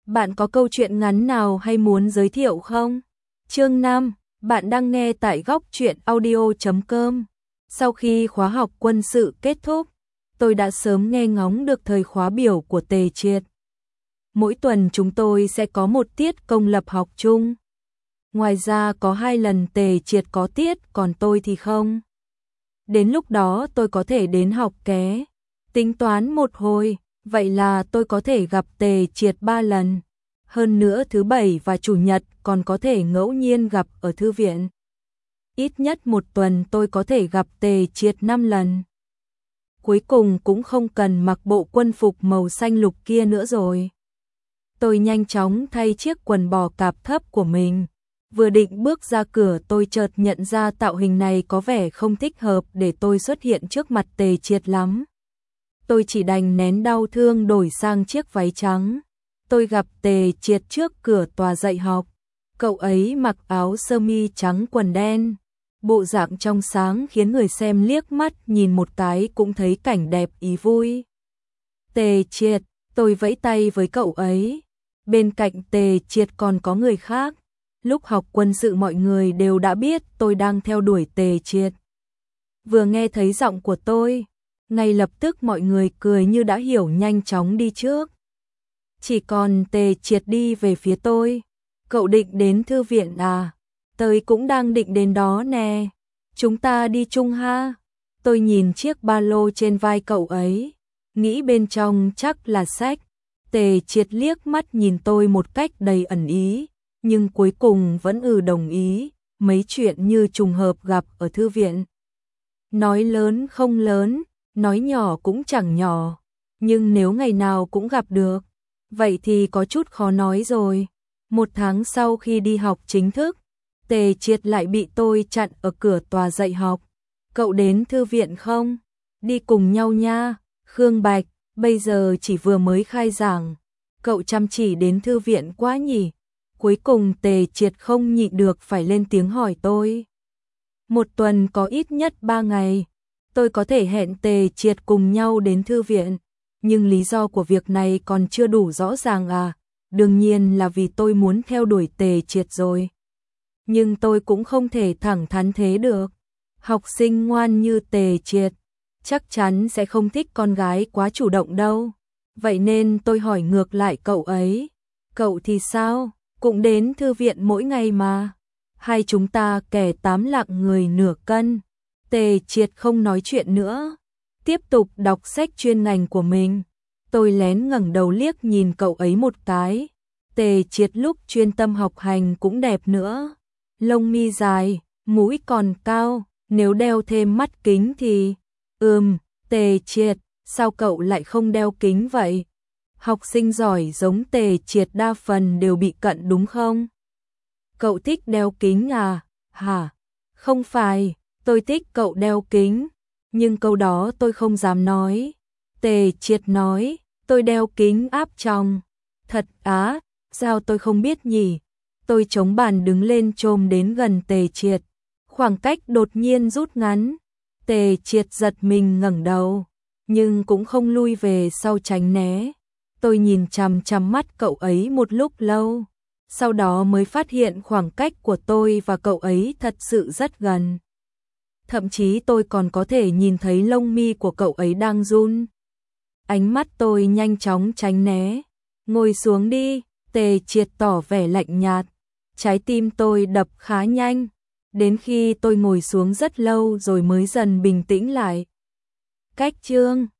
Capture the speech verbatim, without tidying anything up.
Bạn có câu chuyện ngắn nào hay muốn giới thiệu không? Chương năm, bạn đang nghe tại góc truyện audio chấm com. Sau khi khóa học quân sự kết thúc, tôi đã sớm nghe ngóng được thời khóa biểu của Tề Triệt. Mỗi tuần chúng tôi sẽ có một tiết công lập học chung. Ngoài ra có hai lần Tề Triệt có tiết, còn tôi thì không. Đến lúc đó tôi có thể đến học ké. Tính toán một hồi, vậy là tôi có thể gặp Tề Triệt ba lần. Hơn nữa thứ bảy và chủ nhật còn có thể ngẫu nhiên gặp ở thư viện. Ít nhất một tuần tôi có thể gặp Tề Triệt năm lần. Cuối cùng cũng không cần mặc bộ quân phục màu xanh lục kia nữa rồi. Tôi nhanh chóng thay chiếc quần bò cạp thấp của mình. Vừa định bước ra cửa tôi chợt nhận ra tạo hình này có vẻ không thích hợp để tôi xuất hiện trước mặt Tề Triệt lắm. Tôi chỉ đành nén đau thương đổi sang chiếc váy trắng. Tôi gặp Tề Triệt trước cửa tòa dạy học. Cậu ấy mặc áo sơ mi trắng quần đen. Bộ dạng trong sáng khiến người xem liếc mắt nhìn một cái cũng thấy cảnh đẹp ý vui. Tề Triệt, tôi vẫy tay với cậu ấy. Bên cạnh Tề Triệt còn có người khác. Lúc học quân sự mọi người đều đã biết tôi đang theo đuổi Tề Triệt. Vừa nghe thấy giọng của tôi, ngay lập tức mọi người cười như đã hiểu nhanh chóng đi trước. Chỉ còn Tề Triệt đi về phía tôi. Cậu định đến thư viện à? Tôi cũng đang định đến đó nè. Chúng ta đi chung ha. Tôi nhìn chiếc ba lô trên vai cậu ấy, nghĩ bên trong chắc là sách. Tề Triệt liếc mắt nhìn tôi một cách đầy ẩn ý, nhưng cuối cùng vẫn ừ đồng ý. Mấy chuyện như trùng hợp gặp ở thư viện. Nói lớn không lớn, nói nhỏ cũng chẳng nhỏ. Nhưng nếu ngày nào cũng gặp được, vậy thì có chút khó nói rồi. Một tháng sau khi đi học chính thức, Tề Triệt lại bị tôi chặn ở cửa tòa dạy học. Cậu đến thư viện không? Đi cùng nhau nha. Khương Bạch, bây giờ chỉ vừa mới khai giảng. Cậu chăm chỉ đến thư viện quá nhỉ? Cuối cùng Tề Triệt không nhịn được phải lên tiếng hỏi tôi. Một tuần có ít nhất ba ngày. Tôi có thể hẹn Tề Triệt cùng nhau đến thư viện. Nhưng lý do của việc này còn chưa đủ rõ ràng à? Đương nhiên là vì tôi muốn theo đuổi Tề Triệt rồi. Nhưng tôi cũng không thể thẳng thắn thế được. Học sinh ngoan như Tề Triệt chắc chắn sẽ không thích con gái quá chủ động đâu. Vậy nên tôi hỏi ngược lại cậu ấy. Cậu thì sao? Cũng đến thư viện mỗi ngày mà. Hai chúng ta kẻ tám lạng người nửa cân. Tề Triệt không nói chuyện nữa, tiếp tục đọc sách chuyên ngành của mình. Tôi lén ngẩng đầu liếc nhìn cậu ấy một cái. Tề Triệt lúc chuyên tâm học hành cũng đẹp nữa. Lông mi dài, mũi còn cao, nếu đeo thêm mắt kính thì... Ừm, Tề Triệt, sao cậu lại không đeo kính vậy? Học sinh giỏi giống Tề Triệt đa phần đều bị cận đúng không? Cậu thích đeo kính à? Hả? Không phải, tôi thích cậu đeo kính. Nhưng câu đó tôi không dám nói. Tề Triệt nói, tôi đeo kính áp tròng. Thật á, sao tôi không biết nhỉ? Tôi chống bàn đứng lên chồm đến gần Tề Triệt. Khoảng cách đột nhiên rút ngắn. Tề Triệt giật mình ngẩng đầu, nhưng cũng không lui về sau tránh né. Tôi nhìn chằm chằm mắt cậu ấy một lúc lâu, sau đó mới phát hiện khoảng cách của tôi và cậu ấy thật sự rất gần. Thậm chí tôi còn có thể nhìn thấy lông mi của cậu ấy đang run. Ánh mắt tôi nhanh chóng tránh né. Ngồi xuống đi, Tề Triệt tỏ vẻ lạnh nhạt. Trái tim tôi đập khá nhanh, đến khi tôi ngồi xuống rất lâu rồi mới dần bình tĩnh lại. Cách chương